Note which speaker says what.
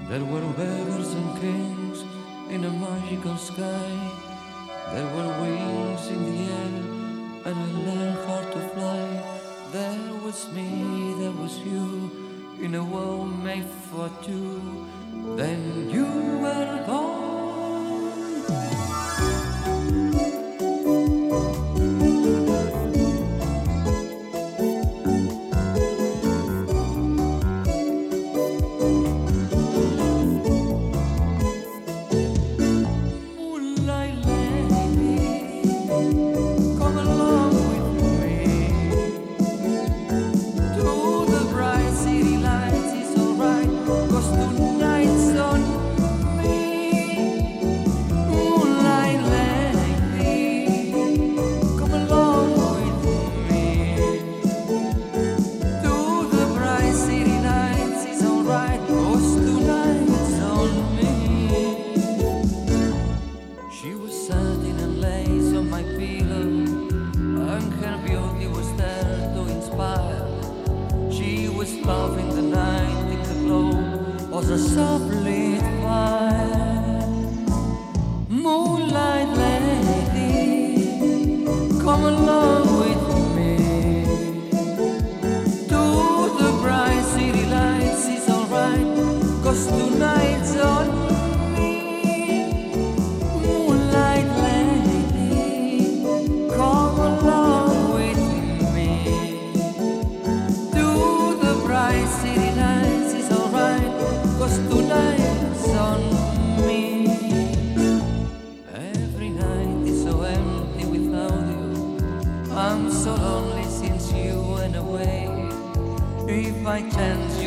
Speaker 1: There were beggars and kings in a magical sky. There were wings in the air, and I learned how to fly. There was me, there was you, in a world made for two. Then you were gone. Loving the night in the glow was a soft-lit fire. Moonlight lady, come along with me to the bright city lights. It's alright, 'cause tonight's on me. Moonlight lady, come along with me to the bright city lights. It's alright, 'cause tonight's on me. Every night is so empty without you. I'm so lonely since you went away. If by chance you